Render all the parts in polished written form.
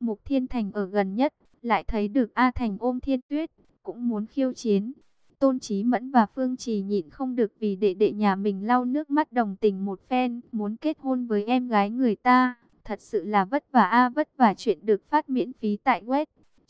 Mục Thiên Thành ở gần nhất, lại thấy được A Thành ôm Thiên Tuyết, cũng muốn khiêu chiến. Tôn Chí Mẫn và Phương Trì nhịn không được vì đệ đệ nhà mình lau nước mắt đồng tình một phen, muốn kết hôn với em gái người ta. Thật sự là vất vả a vất vả. Chuyện được phát miễn phí tại web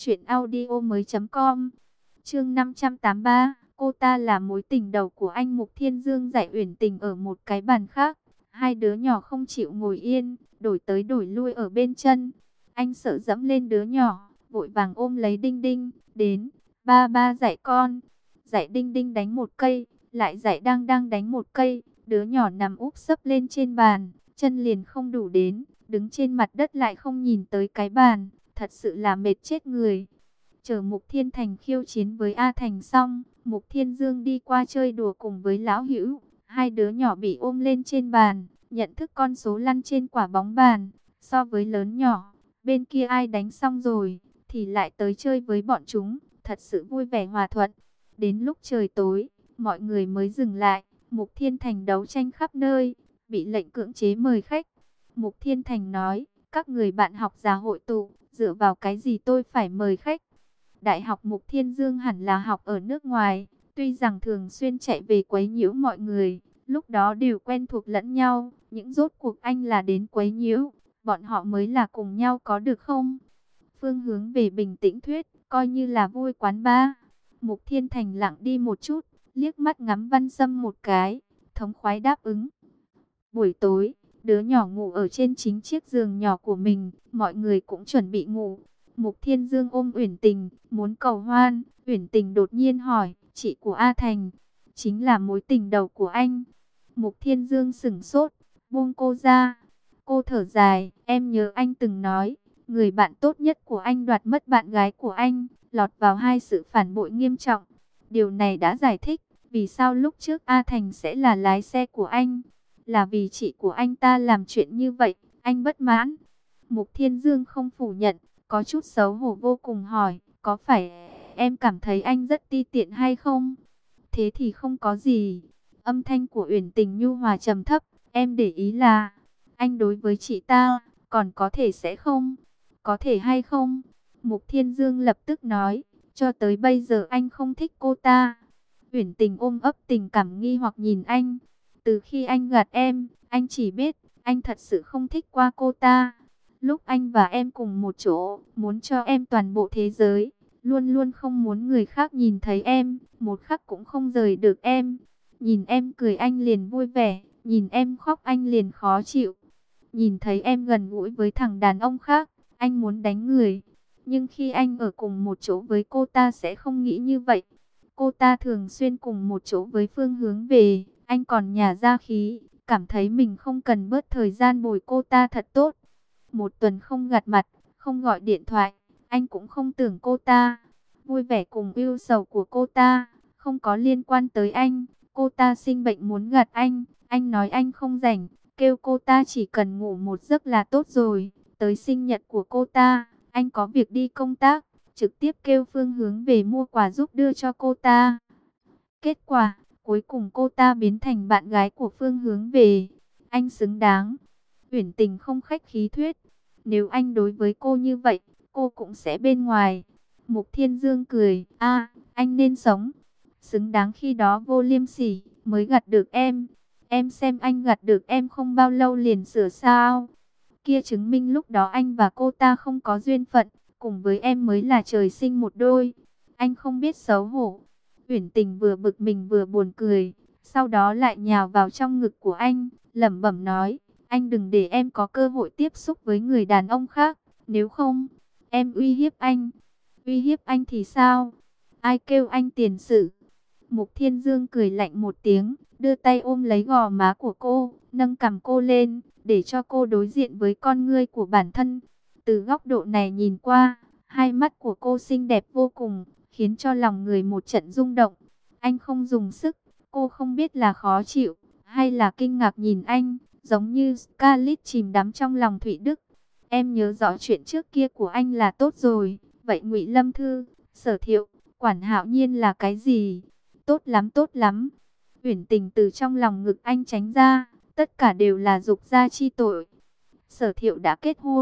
truyệnaudiomoi.com. Chương 583, cô ta là mối tình đầu của anh. Mục Thiên Dương dạy Uyển Tình ở một cái bàn khác. Hai đứa nhỏ không chịu ngồi yên, đổi tới đổi lui ở bên chân. Anh sợ dẫm lên đứa nhỏ, vội vàng ôm lấy Đinh Đinh, đến, ba ba dạy con. Dạy Đinh Đinh đánh một cây, lại dạy Đang Đang đánh một cây. Đứa nhỏ nằm úp sấp lên trên bàn, chân liền không đủ đến, đứng trên mặt đất lại không nhìn tới cái bàn, thật sự là mệt chết người. Chờ Mục Thiên Thành khiêu chiến với A Thành xong, Mục Thiên Dương đi qua chơi đùa cùng với Lão Hữu. Hai đứa nhỏ bị ôm lên trên bàn, nhận thức con số lăn trên quả bóng bàn. So với lớn nhỏ, bên kia ai đánh xong rồi, thì lại tới chơi với bọn chúng, thật sự vui vẻ hòa thuận. Đến lúc trời tối, mọi người mới dừng lại. Mục Thiên Thành đấu tranh khắp nơi, bị lệnh cưỡng chế mời khách. Mục Thiên Thành nói, các người bạn học già hội tụ, dựa vào cái gì tôi phải mời khách? Đại học Mục Thiên Dương hẳn là học ở nước ngoài, tuy rằng thường xuyên chạy về quấy nhiễu mọi người, lúc đó đều quen thuộc lẫn nhau, những rốt cuộc anh là đến quấy nhiễu, bọn họ mới là cùng nhau có được không? Phương Hướng về bình tĩnh thuyết, coi như là vui quán ba. Mục Thiên Thành lặng đi một chút, liếc mắt ngắm Văn Sâm một cái, thống khoái đáp ứng. Buổi tối, đứa nhỏ ngủ ở trên chính chiếc giường nhỏ của mình, mọi người cũng chuẩn bị ngủ. Mục Thiên Dương ôm Uyển Tình, muốn cầu hoan. Uyển Tình đột nhiên hỏi, chị của A Thành, chính là mối tình đầu của anh. Mục Thiên Dương sững sốt, buông cô ra. Cô thở dài, em nhớ anh từng nói, người bạn tốt nhất của anh đoạt mất bạn gái của anh, lọt vào hai sự phản bội nghiêm trọng. Điều này đã giải thích vì sao lúc trước A Thành sẽ là lái xe của anh. Là vì chị của anh ta làm chuyện như vậy, anh bất mãn. Mục Thiên Dương không phủ nhận, có chút xấu hổ vô cùng hỏi, có phải em cảm thấy anh rất ti tiện hay không? Thế thì không có gì. Âm thanh của Uyển Tình nhu hòa trầm thấp, em để ý là anh đối với chị ta, còn có thể sẽ không? Có thể hay không? Mục Thiên Dương lập tức nói, cho tới bây giờ anh không thích cô ta. Uyển Tình ôm ấp tình cảm nghi hoặc nhìn anh. Từ khi anh gạt em, anh chỉ biết, anh thật sự không thích qua cô ta. Lúc anh và em cùng một chỗ, muốn cho em toàn bộ thế giới, luôn luôn không muốn người khác nhìn thấy em, một khắc cũng không rời được em. Nhìn em cười anh liền vui vẻ, nhìn em khóc anh liền khó chịu. Nhìn thấy em gần gũi với thằng đàn ông khác, anh muốn đánh người. Nhưng khi anh ở cùng một chỗ với cô ta sẽ không nghĩ như vậy. Cô ta thường xuyên cùng một chỗ với Phương Hướng về, anh còn nhả ra khí, cảm thấy mình không cần bớt thời gian bồi cô ta thật tốt. Một tuần không gặp mặt, không gọi điện thoại, anh cũng không tưởng cô ta. Vui vẻ cùng ưu sầu của cô ta, không có liên quan tới anh. Cô ta sinh bệnh muốn gạt anh nói anh không rảnh, kêu cô ta chỉ cần ngủ một giấc là tốt rồi. Tới sinh nhật của cô ta, anh có việc đi công tác, trực tiếp kêu Phương Hướng về mua quà giúp đưa cho cô ta. Kết quả, cuối cùng cô ta biến thành bạn gái của Phương Hướng về. Anh xứng đáng. Uyển Tình không khách khí thuyết, nếu anh đối với cô như vậy, cô cũng sẽ bên ngoài. Mục Thiên Dương cười, anh nên sống. Xứng đáng khi đó vô liêm sỉ, mới gặt được em. Em xem anh gặt được em không bao lâu liền sửa sao. Kia chứng minh lúc đó anh và cô ta không có duyên phận, cùng với em mới là trời sinh một đôi. Anh không biết xấu hổ. Uyển Tình vừa bực mình vừa buồn cười, sau đó lại nhào vào trong ngực của anh, lẩm bẩm nói, anh đừng để em có cơ hội tiếp xúc với người đàn ông khác, nếu không, em uy hiếp anh. Uy hiếp anh thì sao? Ai kêu anh tiền sử? Mục Thiên Dương cười lạnh một tiếng, đưa tay ôm lấy gò má của cô, nâng cằm cô lên, để cho cô đối diện với con ngươi của bản thân. Từ góc độ này nhìn qua, hai mắt của cô xinh đẹp vô cùng, khiến cho lòng người một trận rung động. Anh không dùng sức, cô không biết là khó chịu, hay là kinh ngạc nhìn anh, giống như Scarlett chìm đắm trong lòng Thụy Đức. Em nhớ rõ chuyện trước kia của anh là tốt rồi, vậy Ngụy Lâm Thư, Sở Thiệu, Quản Hạo Nhiên là cái gì? Tốt lắm, tốt lắm. Uyển Tình từ trong lòng ngực anh tránh ra, tất cả đều là dục gia chi tội. Sở Thiệu đã kết hôn,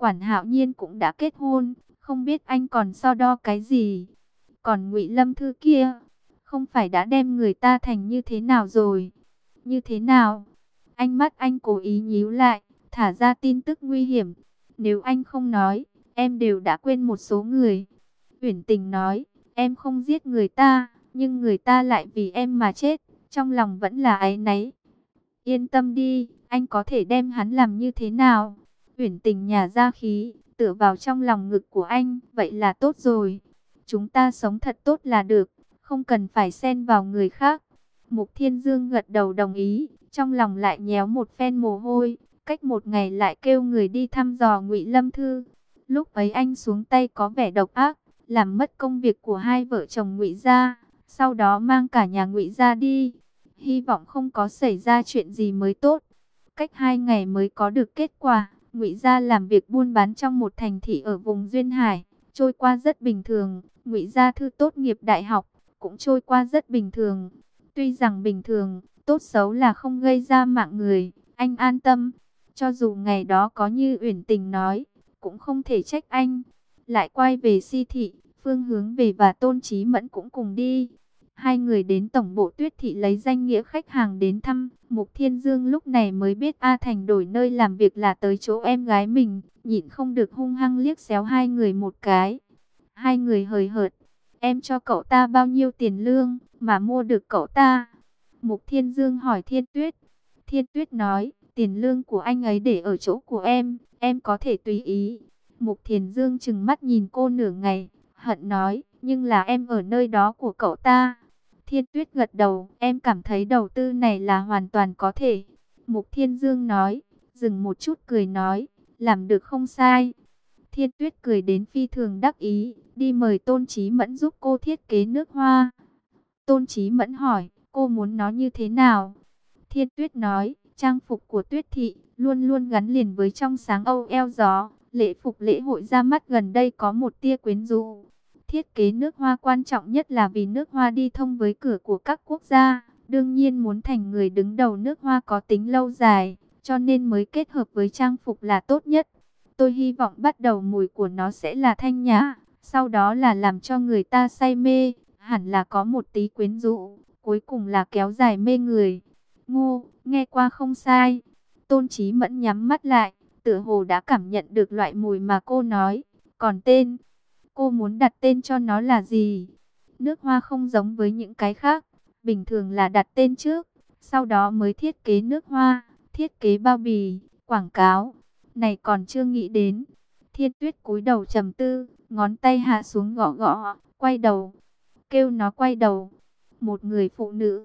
Quản Hạo Nhiên cũng đã kết hôn, không biết anh còn so đo cái gì. Còn Ngụy Lâm Thư kia, không phải đã đem người ta thành như thế nào rồi? Như thế nào? Ánh mắt anh cố ý nhíu lại, thả ra tin tức nguy hiểm. Nếu anh không nói, em đều đã quên một số người. Uyển Tình nói, em không giết người ta, nhưng người ta lại vì em mà chết, trong lòng vẫn là áy náy. Yên tâm đi, anh có thể đem hắn làm như thế nào? Uyển Tình nhả ra khí, tựa vào trong lòng ngực của anh, vậy là tốt rồi. Chúng ta sống thật tốt là được, không cần phải xen vào người khác. Mục Thiên Dương gật đầu đồng ý, trong lòng lại nhéo một phen mồ hôi, cách một ngày lại kêu người đi thăm dò Ngụy Lâm Thư. Lúc ấy anh xuống tay có vẻ độc ác, làm mất công việc của hai vợ chồng Ngụy gia, sau đó mang cả nhà Ngụy gia đi. Hy vọng không có xảy ra chuyện gì mới tốt. Cách 2 ngày mới có được kết quả. Ngụy gia làm việc buôn bán trong một thành thị ở vùng Duyên Hải, trôi qua rất bình thường. Ngụy gia Thư tốt nghiệp đại học, cũng trôi qua rất bình thường. Tuy rằng bình thường, tốt xấu là không gây ra mạng người, anh an tâm. Cho dù ngày đó có như Uyển Tình nói, cũng không thể trách anh. Lại quay về Si thị, Phương Hướng Về và Tôn Chí Mẫn cũng cùng đi. Hai người đến tổng bộ Tuyết thị lấy danh nghĩa khách hàng đến thăm. Mục Thiên Dương lúc này mới biết A Thành đổi nơi làm việc là tới chỗ em gái mình, nhịn không được hung hăng liếc xéo hai người một cái. Hai người hời hợt, em cho cậu ta bao nhiêu tiền lương mà mua được cậu ta? Mục Thiên Dương hỏi Thiên Tuyết. Thiên Tuyết nói, tiền lương của anh ấy để ở chỗ của em có thể tùy ý. Mục Thiên Dương trừng mắt nhìn cô nửa ngày, hận nói, nhưng là em ở nơi đó của cậu ta. Thiên Tuyết gật đầu, em cảm thấy đầu tư này là hoàn toàn có thể. Mục Thiên Dương nói, dừng một chút cười nói, làm được không sai. Thiên Tuyết cười đến phi thường đắc ý, đi mời Tôn Chí Mẫn giúp cô thiết kế nước hoa. Tôn Chí Mẫn hỏi, cô muốn nó như thế nào? Thiên Tuyết nói, trang phục của Tuyết thị luôn luôn gắn liền với trong sáng âu eo gió. Lễ phục lễ hội ra mắt gần đây có một tia quyến rũ. Thiết kế nước hoa quan trọng nhất là vì nước hoa đi thông với cửa của các quốc gia. Đương nhiên muốn thành người đứng đầu nước hoa có tính lâu dài, cho nên mới kết hợp với trang phục là tốt nhất. Tôi hy vọng bắt đầu mùi của nó sẽ là thanh nhã, sau đó là làm cho người ta say mê, hẳn là có một tí quyến rũ, cuối cùng là kéo dài mê người. Ngô, nghe qua không sai. Tôn Chí Mẫn nhắm mắt lại, tựa hồ đã cảm nhận được loại mùi mà cô nói. Còn tên, cô muốn đặt tên cho nó là gì? Nước hoa không giống với những cái khác, bình thường là đặt tên trước, sau đó mới thiết kế nước hoa, thiết kế bao bì, quảng cáo. Này còn chưa nghĩ đến. Thiên Tuyết cúi đầu trầm tư, ngón tay hạ xuống gõ gõ, quay đầu, kêu nó quay đầu. Một người phụ nữ,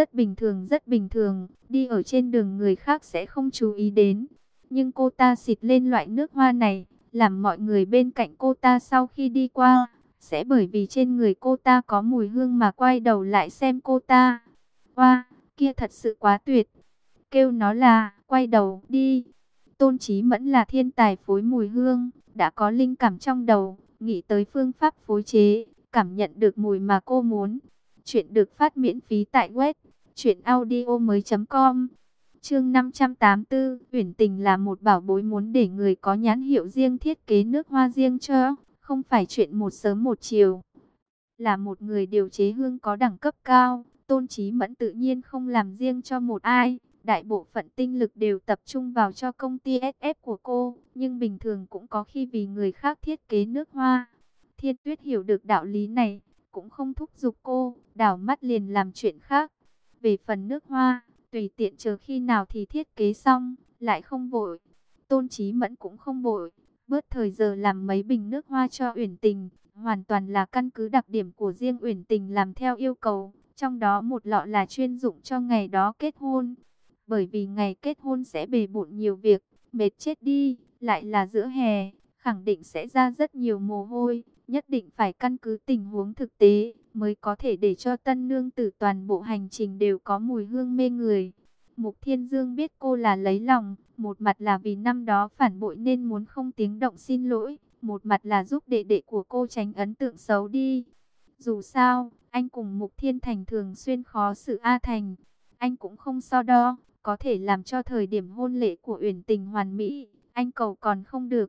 rất bình thường, đi ở trên đường người khác sẽ không chú ý đến. Nhưng cô ta xịt lên loại nước hoa này, làm mọi người bên cạnh cô ta sau khi đi qua, sẽ bởi vì trên người cô ta có mùi hương mà quay đầu lại xem cô ta. Wow, kia thật sự quá tuyệt. Kêu nó là, quay đầu, đi. Tôn Chí Mẫn là thiên tài phối mùi hương, đã có linh cảm trong đầu, nghĩ tới phương pháp phối chế, cảm nhận được mùi mà cô muốn. Chuyện được phát miễn phí tại web truyệnaudiomoi.com. Chương 584, Uyển Tình là một bảo bối muốn để người có nhãn hiệu riêng thiết kế nước hoa riêng cho, không phải chuyện một sớm một chiều. Là một người điều chế hương có đẳng cấp cao, Tôn Chí Mẫn tự nhiên không làm riêng cho một ai. Đại bộ phận tinh lực đều tập trung vào cho công ty SF của cô, nhưng bình thường cũng có khi vì người khác thiết kế nước hoa. Thiên Tuyết hiểu được đạo lý này, cũng không thúc giục cô, đảo mắt liền làm chuyện khác. Về phần nước hoa, tùy tiện chờ khi nào thì thiết kế xong, lại không vội. Tôn Chí Mẫn cũng không vội, bớt thời giờ làm mấy bình nước hoa cho Uyển Tình, hoàn toàn là căn cứ đặc điểm của riêng Uyển Tình làm theo yêu cầu, trong đó một lọ là chuyên dụng cho ngày đó kết hôn. Bởi vì ngày kết hôn sẽ bề bộn nhiều việc, mệt chết đi, lại là giữa hè, khẳng định sẽ ra rất nhiều mồ hôi, nhất định phải căn cứ tình huống thực tế, mới có thể để cho tân nương tử toàn bộ hành trình đều có mùi hương mê người. Mục Thiên Dương biết cô là lấy lòng, một mặt là vì năm đó phản bội nên muốn không tiếng động xin lỗi, một mặt là giúp đệ đệ của cô tránh ấn tượng xấu đi. Dù sao, anh cùng Mục Thiên Thành thường xuyên khó xử A Thành, anh cũng không so đo. Có thể làm cho thời điểm hôn lễ của Uyển Tình hoàn mỹ, anh cầu còn không được.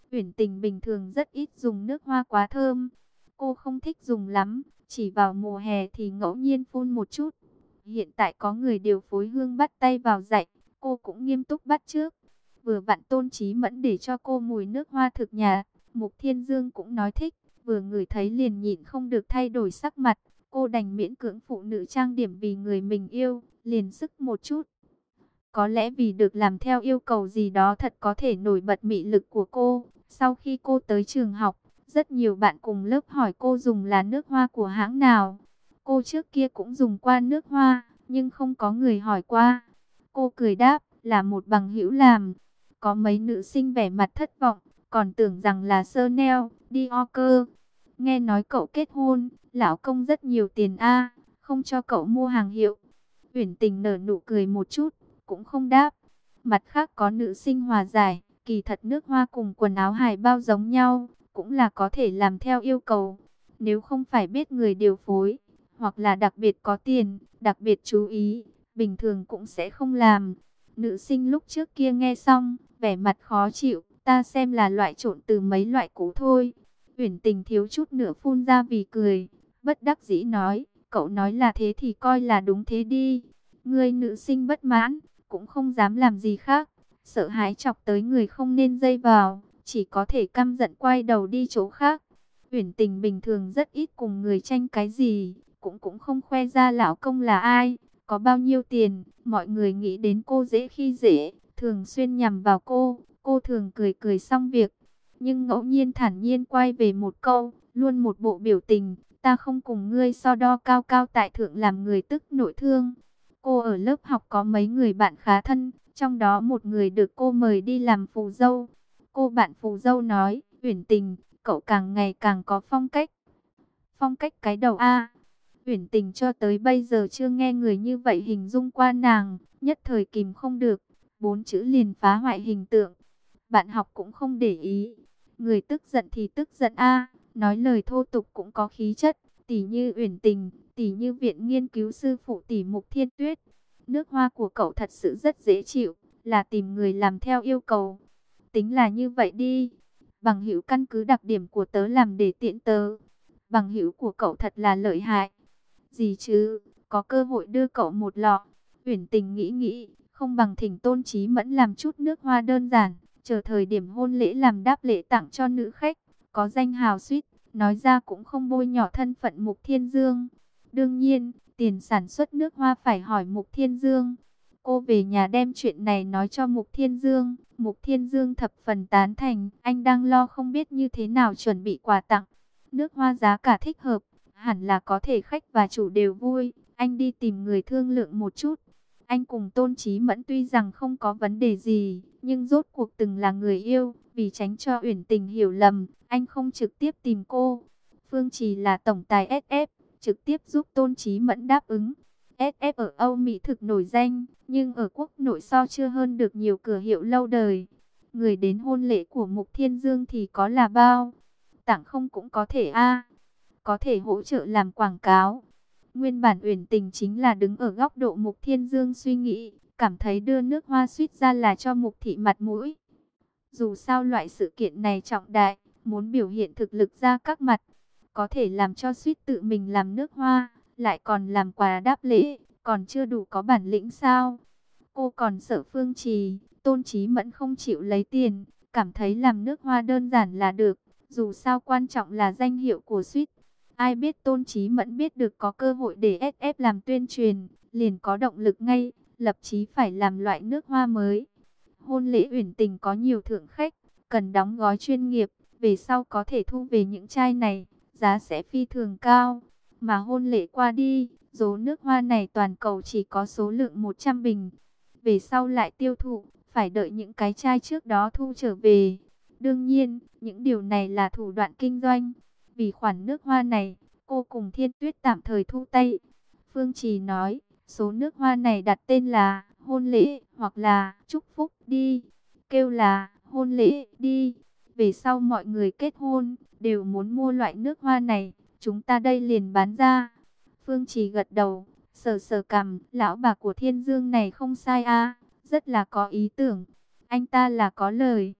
Uyển Tình bình thường rất ít dùng nước hoa quá thơm. Cô không thích dùng lắm, chỉ vào mùa hè thì ngẫu nhiên phun một chút. Hiện tại có người điều phối hương bắt tay vào dạy, cô cũng nghiêm túc bắt chước. Vừa vặn Tôn Chí Mẫn để cho cô mùi nước hoa thực nhạt, Mục Thiên Dương cũng nói thích, vừa ngửi thấy liền nhịn không được thay đổi sắc mặt. Cô đành miễn cưỡng phụ nữ trang điểm vì người mình yêu, liền sức một chút. Có lẽ vì được làm theo yêu cầu gì đó thật có thể nổi bật mị lực của cô. Sau khi cô tới trường học, rất nhiều bạn cùng lớp hỏi cô dùng là nước hoa của hãng nào. Cô trước kia cũng dùng qua nước hoa, nhưng không có người hỏi qua. Cô cười đáp, là một bằng hữu làm. Có mấy nữ sinh vẻ mặt thất vọng, còn tưởng rằng là Chanel, Dior cơ. Nghe nói cậu kết hôn, lão công rất nhiều tiền a, không cho cậu mua hàng hiệu. Uyển Tình nở nụ cười một chút, cũng không đáp. Mặt khác có nữ sinh hòa giải, kỳ thật nước hoa cùng quần áo hài bao giống nhau, cũng là có thể làm theo yêu cầu. Nếu không phải biết người điều phối, hoặc là đặc biệt có tiền, đặc biệt chú ý, bình thường cũng sẽ không làm. Nữ sinh lúc trước kia nghe xong, vẻ mặt khó chịu, ta xem là loại trộn từ mấy loại cũ thôi. Uyển Tình thiếu chút nữa phun ra vì cười, bất đắc dĩ nói, cậu nói là thế thì coi là đúng thế đi. Người nữ sinh bất mãn, cũng không dám làm gì khác, sợ hãi chọc tới người không nên dây vào, chỉ có thể căm giận quay đầu đi chỗ khác. Uyển Tình bình thường rất ít cùng người tranh cái gì, cũng không khoe ra lão công là ai, có bao nhiêu tiền, mọi người nghĩ đến cô dễ khi dễ, thường xuyên nhằm vào cô thường cười cười xong việc. Nhưng ngẫu nhiên thản nhiên quay về một câu, luôn một bộ biểu tình, ta không cùng ngươi so đo cao cao tại thượng làm người tức nội thương. Cô ở lớp học có mấy người bạn khá thân, trong đó một người được cô mời đi làm phù dâu. Cô bạn phù dâu nói, Uyển Tình, cậu càng ngày càng có phong cách. Phong cách cái đầu A. Uyển Tình cho tới bây giờ chưa nghe người như vậy hình dung qua nàng, nhất thời kìm không được. 4 chữ liền phá hoại hình tượng. Bạn học cũng không để ý. Người tức giận thì tức giận A, nói lời thô tục cũng có khí chất, tỉ như Uyển Tình, tỉ như viện nghiên cứu sư phụ tỷ Mục Thiên Tuyết. Nước hoa của cậu thật sự rất dễ chịu, là tìm người làm theo yêu cầu. Tính là như vậy đi. Bằng hữu căn cứ đặc điểm của tớ làm để tiện tớ. Bằng hữu của cậu thật là lợi hại. Gì chứ, có cơ hội đưa cậu một lọ. Uyển Tình nghĩ nghĩ, không bằng thỉnh Tôn Chí Mẫn làm chút nước hoa đơn giản, chờ thời điểm hôn lễ làm đáp lễ tặng cho nữ khách, có danh hào suýt, nói ra cũng không bôi nhỏ thân phận Mục Thiên Dương. Đương nhiên, tiền sản xuất nước hoa phải hỏi Mục Thiên Dương. Cô về nhà đem chuyện này nói cho Mục Thiên Dương. Mục Thiên Dương thập phần tán thành, anh đang lo không biết như thế nào chuẩn bị quà tặng. Nước hoa giá cả thích hợp, hẳn là có thể khách và chủ đều vui. Anh đi tìm người thương lượng một chút. Anh cùng Tôn Chí Mẫn tuy rằng không có vấn đề gì, nhưng rốt cuộc từng là người yêu. Vì tránh cho Uyển Tình hiểu lầm, anh không trực tiếp tìm cô. Phương Trì là tổng tài SF, trực tiếp giúp Tôn Chí Mẫn đáp ứng. SF ở Âu Mỹ thực nổi danh, nhưng ở quốc nội so chưa hơn được nhiều cửa hiệu lâu đời. Người đến hôn lễ của Mục Thiên Dương thì có là bao. Tặng không cũng có thể có thể hỗ trợ làm quảng cáo. Nguyên bản Uyển Tình chính là đứng ở góc độ Mục Thiên Dương suy nghĩ, cảm thấy đưa nước hoa suýt ra là cho Mục thị mặt mũi. Dù sao loại sự kiện này trọng đại, muốn biểu hiện thực lực ra các mặt, có thể làm cho suýt tự mình làm nước hoa, lại còn làm quà đáp lễ, còn chưa đủ có bản lĩnh sao? Cô còn sợ Phương Trì, Tôn Chí Mẫn không chịu lấy tiền, cảm thấy làm nước hoa đơn giản là được, dù sao quan trọng là danh hiệu của suýt. Ai biết Tôn Chí Mẫn biết được có cơ hội để SF làm tuyên truyền, liền có động lực ngay, lập chí phải làm loại nước hoa mới. Hôn lễ Uyển Tình có nhiều thượng khách, cần đóng gói chuyên nghiệp, về sau có thể thu về những chai này, giá sẽ phi thường cao. Mà hôn lễ qua đi, số nước hoa này toàn cầu chỉ có số lượng 100 bình. Về sau lại tiêu thụ, phải đợi những cái chai trước đó thu trở về. Đương nhiên, những điều này là thủ đoạn kinh doanh. Vì khoản nước hoa này, cô cùng Thiên Tuyết tạm thời thu tay. Phương Trì nói, số nước hoa này đặt tên là hôn lễ hoặc là chúc phúc đi. Kêu là hôn lễ đi. Về sau mọi người kết hôn, đều muốn mua loại nước hoa này. Chúng ta đây liền bán ra. Phương Trì gật đầu, sờ sờ cằm, lão bà của Thiên Dương này không sai a, rất là có ý tưởng. Anh ta là có lời.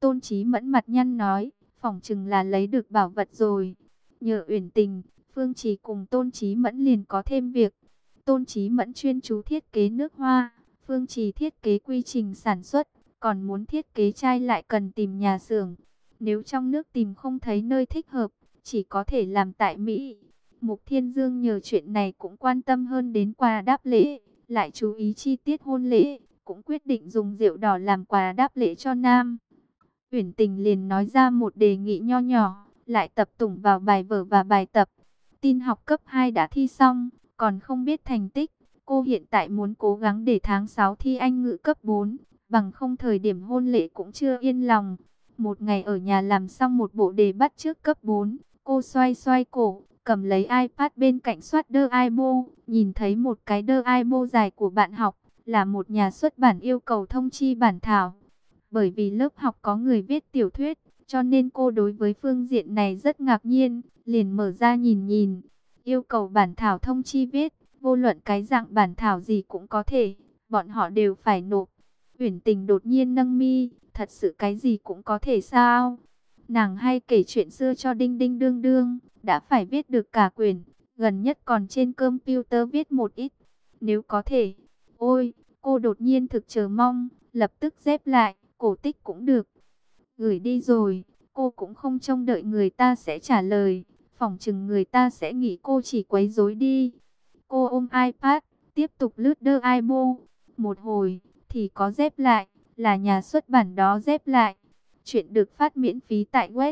Tôn Chí Mẫn mặt nhăn nói, phỏng chừng là lấy được bảo vật rồi. Nhờ Uyển Tình, Phương Trì cùng Tôn Chí Mẫn liền có thêm việc. Tôn Chí Mẫn chuyên chú thiết kế nước hoa, Phương Trì thiết kế quy trình sản xuất, còn muốn thiết kế chai lại cần tìm nhà xưởng. Nếu trong nước tìm không thấy nơi thích hợp, chỉ có thể làm tại Mỹ. Mục Thiên Dương nhờ chuyện này cũng quan tâm hơn đến quà đáp lễ, lại chú ý chi tiết hôn lễ, cũng quyết định dùng rượu đỏ làm quà đáp lễ cho Nam. Uyển Tình liền nói ra một đề nghị nho nhỏ, lại tập tủng vào bài vở và bài tập. Tin học cấp 2 đã thi xong, còn không biết thành tích. Cô hiện tại muốn cố gắng để tháng 6 thi Anh ngữ cấp 4, bằng không thời điểm hôn lễ cũng chưa yên lòng. Một ngày ở nhà làm xong một bộ đề bắt chước cấp 4, cô xoay xoay cổ, cầm lấy iPad bên cạnh soát đơ iPo, nhìn thấy một cái đơ iPo dài của bạn học, là một nhà xuất bản yêu cầu thông chi bản thảo. Bởi vì lớp học có người viết tiểu thuyết, cho nên cô đối với phương diện này rất ngạc nhiên, liền mở ra nhìn nhìn. Yêu cầu bản thảo thông chi viết, vô luận cái dạng bản thảo gì cũng có thể, bọn họ đều phải nộp. Uyển Tình đột nhiên nâng mi, thật sự cái gì cũng có thể sao? Nàng hay kể chuyện xưa cho Đinh Đinh Đương Đương, đã phải viết được cả quyển, gần nhất còn trên computer viết một ít. Nếu có thể, ôi, cô đột nhiên thực chờ mong, lập tức dép lại, cổ tích cũng được. Gửi đi rồi, cô cũng không trông đợi người ta sẽ trả lời, phỏng chừng người ta sẽ nghĩ cô chỉ quấy rối đi. Cô ôm iPad, tiếp tục lướt đơ iPo, một hồi, thì có dép lại, là nhà xuất bản đó dép lại. Chuyện được phát miễn phí tại web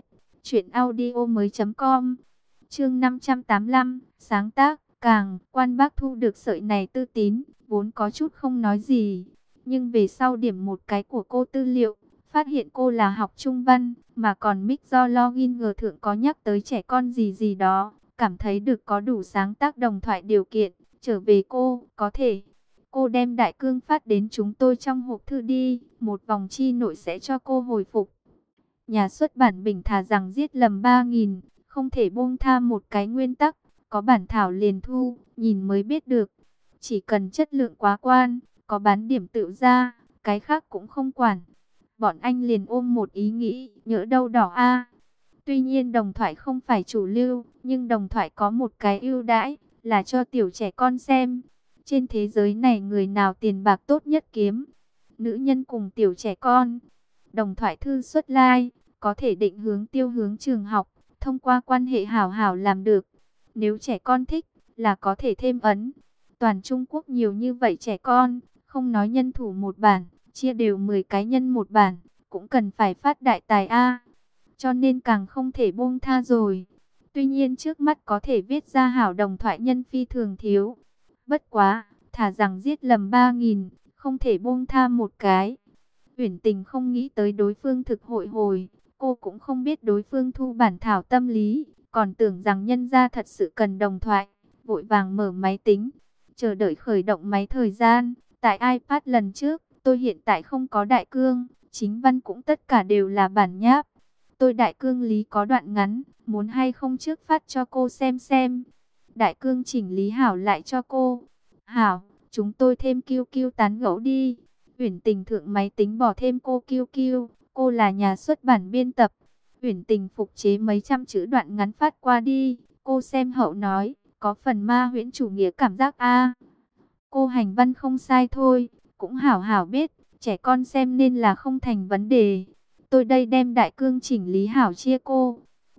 truyệnaudiomoi.com. Chương 585, sáng tác, càng Quan Bác thu được sợi này tư tín, vốn có chút không nói gì, nhưng về sau điểm một cái của cô tư liệu, phát hiện cô là học trung văn, mà còn mic do login G thượng có nhắc tới trẻ con gì gì đó, cảm thấy được có đủ sáng tác đồng thoại điều kiện, trở về cô, có thể. Cô đem đại cương phát đến chúng tôi trong hộp thư đi, một vòng chi nội sẽ cho cô hồi phục. Nhà xuất bản Bình thà rằng giết lầm 3.000, không thể buông tha một cái nguyên tắc, có bản thảo liền thu, nhìn mới biết được. Chỉ cần chất lượng quá quan, có bán điểm tự ra, cái khác cũng không quản. Bọn anh liền ôm một ý nghĩ, nhỡ đâu đỏ a. Tuy nhiên đồng thoại không phải chủ lưu, nhưng đồng thoại có một cái ưu đãi, là cho tiểu trẻ con xem. Trên thế giới này người nào tiền bạc tốt nhất kiếm? Nữ nhân cùng tiểu trẻ con. Đồng thoại thư xuất like, có thể định hướng tiêu hướng trường học, thông qua quan hệ hảo hảo làm được. Nếu trẻ con thích, là có thể thêm ấn. Toàn Trung Quốc nhiều như vậy trẻ con, không nói nhân thủ một bản, chia đều 10 cá nhân một bản, cũng cần phải phát đại tài A. Cho nên càng không thể buông tha rồi. Tuy nhiên trước mắt có thể viết ra hảo đồng thoại nhân phi thường thiếu. Bất quá, thà rằng giết lầm 3.000, không thể buông tha một cái. Uyển Tình không nghĩ tới đối phương thực hội hồi, cô cũng không biết đối phương thu bản thảo tâm lý, còn tưởng rằng nhân gia thật sự cần đồng thoại, vội vàng mở máy tính, chờ đợi khởi động máy thời gian. Tại iPad lần trước, tôi hiện tại không có đại cương, chính văn cũng tất cả đều là bản nháp. Tôi đại cương lý có đoạn ngắn, muốn hay không trước phát cho cô xem. Đại cương chỉnh lý hảo lại cho cô. Hảo, chúng tôi thêm QQ tán gẫu đi. Uyển Tình thượng máy tính bỏ thêm cô QQ, cô là nhà xuất bản biên tập. Uyển Tình phục chế mấy trăm chữ đoạn ngắn phát qua đi, cô xem hậu nói, có phần ma huyễn chủ nghĩa cảm giác a. Cô hành văn không sai thôi, cũng hảo hảo biết, trẻ con xem nên là không thành vấn đề. Tôi đây đem đại cương chỉnh lý hảo chia cô.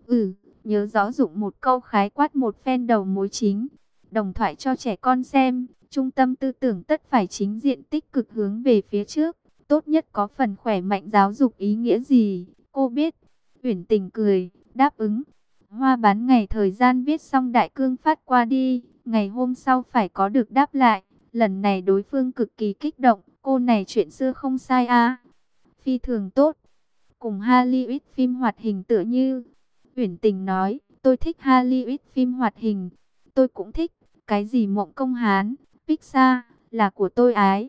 Nhớ rõ dụng một câu khái quát một phen đầu mối chính. Đồng thoại cho trẻ con xem, trung tâm tư tưởng tất phải chính diện tích cực hướng về phía trước. Tốt nhất có phần khỏe mạnh giáo dục ý nghĩa gì, cô biết. Uyển Tình cười, đáp ứng. Hoa bán ngày thời gian viết xong đại cương phát qua đi, ngày hôm sau phải có được đáp lại. Lần này đối phương cực kỳ kích động, cô này chuyện xưa không sai a. Phi thường tốt. Cùng Hollywood phim hoạt hình tựa như. Uyển Tình nói, tôi thích Hollywood phim hoạt hình. Tôi cũng thích, cái gì Mộng Công Hán, Pixar, là của tôi ái.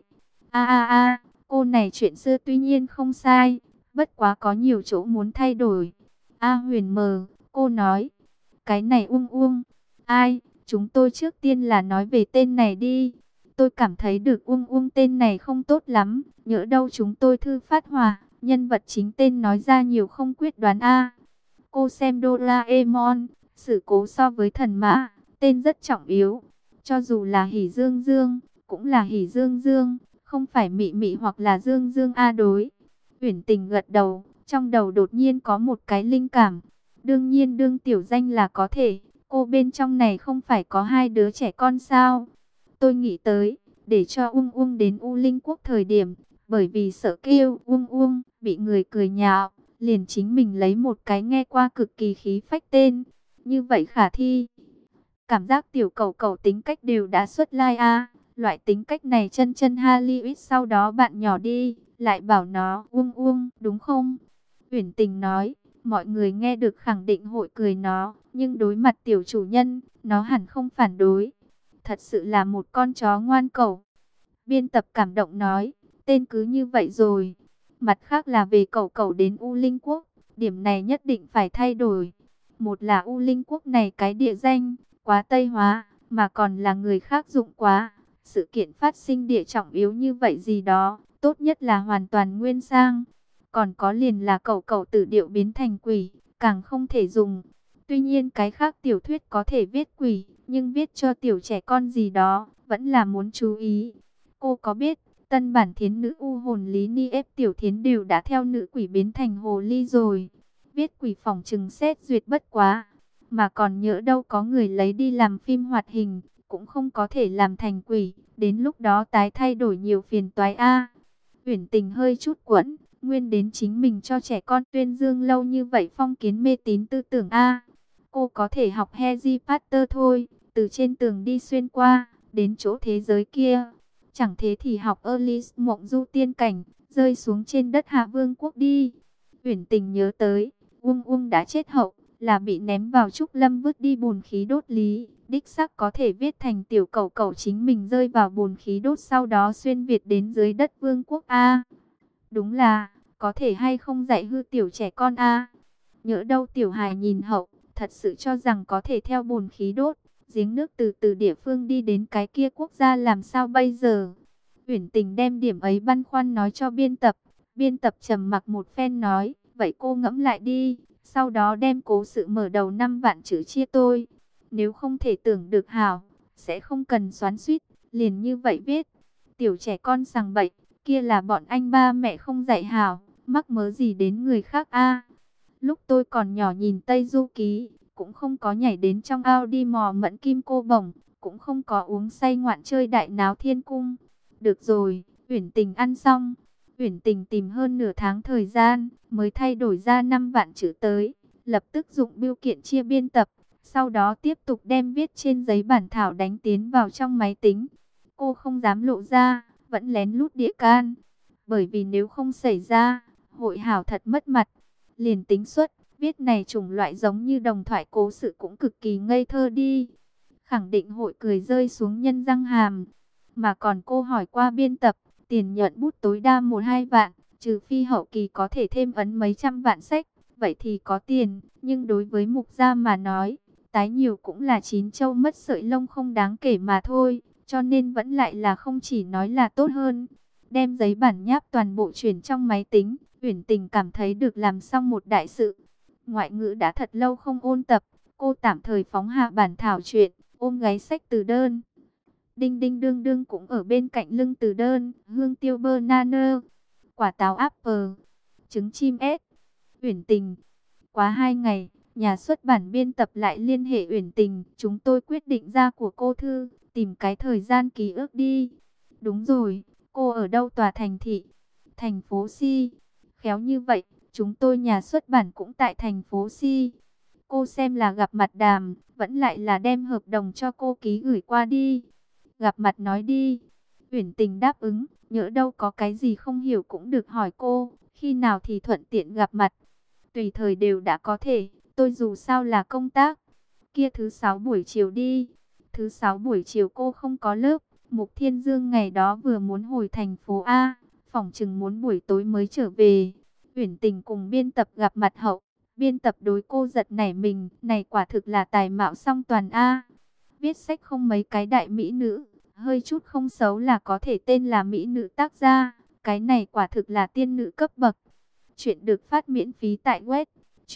Cô này chuyện xưa tuy nhiên không sai, bất quá có nhiều chỗ muốn thay đổi. Huyền mờ, cô nói, cái này Uông. Ai, chúng tôi trước tiên là nói về tên này đi. Tôi cảm thấy được Uông tên này không tốt lắm, nhỡ đâu chúng tôi thư phát hỏa, Nhân vật chính tên nói ra nhiều không quyết đoán a. Cô xem Doraemon, sự cố so với thần mã, tên rất trọng yếu. Cho dù là Hỉ Dương Dương, cũng là Hỉ Dương Dương, không phải Mị Mị hoặc là Dương Dương a đối. Uyển Tình gật đầu, trong đầu đột nhiên có một cái linh cảm. Đương nhiên đương tiểu danh là có thể, cô bên trong này không phải có hai đứa trẻ con sao? Tôi nghĩ tới, để cho Uông Uông đến U Linh Quốc thời điểm, bởi vì sợ kêu Uông Uông bị người cười nhạo, liền chính mình lấy một cái nghe qua cực kỳ khí phách tên. Như vậy khả thi. Cảm giác tiểu cầu cầu tính cách đều đã xuất lai a. Loại tính cách này chân chân Hollywood sau đó bạn nhỏ đi, lại bảo nó Uông Uông, đúng không? Uyển Tình nói, mọi người nghe được khẳng định hội cười nó, nhưng đối mặt tiểu chủ nhân, nó hẳn không phản đối. Thật sự là một con chó ngoan cẩu. Biên tập cảm động nói, tên cứ như vậy rồi. Mặt khác là về cẩu cẩu đến U Linh Quốc, điểm này nhất định phải thay đổi. Một là U Linh Quốc này cái địa danh quá Tây hóa, mà còn là người khác dụng quá. Sự kiện phát sinh địa trọng yếu như vậy gì đó, tốt nhất là hoàn toàn nguyên sang. Còn có liền là cẩu cẩu tử điệu biến thành quỷ, càng không thể dùng. Tuy nhiên cái khác tiểu thuyết có thể viết quỷ, nhưng viết cho tiểu trẻ con gì đó, vẫn là muốn chú ý. Cô có biết, tân bản thiến nữ u hồn Lý Ni ép tiểu thiến đều đã theo nữ quỷ biến thành hồ ly rồi. Viết quỷ phỏng chừng xét duyệt bất quá. Mà còn nhỡ đâu có người lấy đi làm phim hoạt hình, cũng không có thể làm thành quỷ. Đến lúc đó tái thay đổi nhiều phiền toái a. Uyển Tình hơi chút quẫn, nguyên đến chính mình cho trẻ con tuyên dương lâu như vậy phong kiến mê tín tư tưởng a. Cô có thể học Harry Potter thôi, từ trên tường đi xuyên qua, đến chỗ thế giới kia. Chẳng thế thì học Alice mộng du tiên cảnh, rơi xuống trên đất Hạ Vương quốc đi. Uyển Tình nhớ tới, Uông Uông đã chết hậu, là bị ném vào trúc lâm vứt đi bùn khí đốt lý. Đích xác có thể viết thành tiểu cẩu cẩu chính mình rơi vào bùn khí đốt sau đó xuyên Việt đến dưới đất Vương quốc A. Đúng là, có thể hay không dạy hư tiểu trẻ con A. Nhỡ đâu tiểu hài nhìn hậu, thật sự cho rằng có thể theo bùn khí đốt, giếng nước từ địa phương đi đến cái kia quốc gia làm sao bây giờ. Uyển Tình đem điểm ấy băn khoăn nói cho biên tập. Biên tập trầm mặc một phen nói, vậy cô ngẫm lại đi, sau đó đem cố sự mở đầu 5 vạn chữ chia tôi. Nếu không thể tưởng được hảo, sẽ không cần xoắn xuýt, liền như vậy viết. Tiểu trẻ con sằng bậy, kia là bọn anh ba mẹ không dạy hảo, mắc mớ gì đến người khác a. Lúc tôi còn nhỏ nhìn Tây Du Ký, cũng không có nhảy đến trong ao đi mò mẫn kim cô bổng, cũng không có uống say ngoạn chơi đại náo thiên cung. Được rồi, Uyển Tình ăn xong. Uyển Tình tìm hơn nửa tháng thời gian, mới thay đổi ra 5 vạn chữ tới. Lập tức dụng bưu kiện chia biên tập, sau đó tiếp tục đem viết trên giấy bản thảo đánh tiến vào trong máy tính. Cô không dám lộ ra, vẫn lén lút đĩa can. Bởi vì nếu không xảy ra, hội hảo thật mất mặt. Liền tính suất, viết này chủng loại giống như đồng thoại cố sự cũng cực kỳ ngây thơ đi. Khẳng định hội cười rơi xuống nhân răng hàm. Mà còn cô hỏi qua biên tập, tiền nhận bút tối đa 1-2 vạn, trừ phi hậu kỳ có thể thêm ấn mấy trăm vạn sách, vậy thì có tiền. Nhưng đối với mục gia mà nói, tái nhiều cũng là chín châu mất sợi lông không đáng kể mà thôi. Cho nên vẫn lại là không chỉ nói là tốt hơn. Đem giấy bản nháp toàn bộ chuyển trong máy tính, Uyển Tình cảm thấy được làm xong một đại sự. Ngoại ngữ đã thật lâu không ôn tập, cô tạm thời phóng hạ bản thảo truyện, ôm gáy sách từ đơn. Đinh đinh đương đương cũng ở bên cạnh lưng từ đơn, hương tiêu banana, quả táo apple, trứng chim ếch. Uyển Tình. Quá 2 ngày, nhà xuất bản biên tập lại liên hệ Uyển Tình, chúng tôi quyết định ra của cô thư, tìm cái thời gian ký ức đi. Đúng rồi, cô ở đâu tòa thành thị? Thành phố Si. Khéo như vậy, chúng tôi nhà xuất bản cũng tại thành phố Si. Cô xem là gặp mặt đàm, vẫn lại là đem hợp đồng cho cô ký gửi qua đi. Gặp mặt nói đi. Uyển Tình đáp ứng, nhỡ đâu có cái gì không hiểu cũng được hỏi cô, khi nào thì thuận tiện gặp mặt. Tùy thời đều đã có thể, tôi dù sao là công tác. Kia thứ 6 buổi chiều đi. Thứ 6 buổi chiều cô không có lớp. Mục Thiên Dương ngày đó vừa muốn hồi thành phố A, phỏng chừng muốn buổi tối mới trở về. Uyển Tình cùng biên tập gặp mặt hậu, biên tập đối cô giật nảy mình, này quả thực là tài mạo song toàn A. Viết sách không mấy cái đại mỹ nữ, hơi chút không xấu là có thể tên là mỹ nữ tác gia, cái này quả thực là tiên nữ cấp bậc. Chuyện được phát miễn phí tại web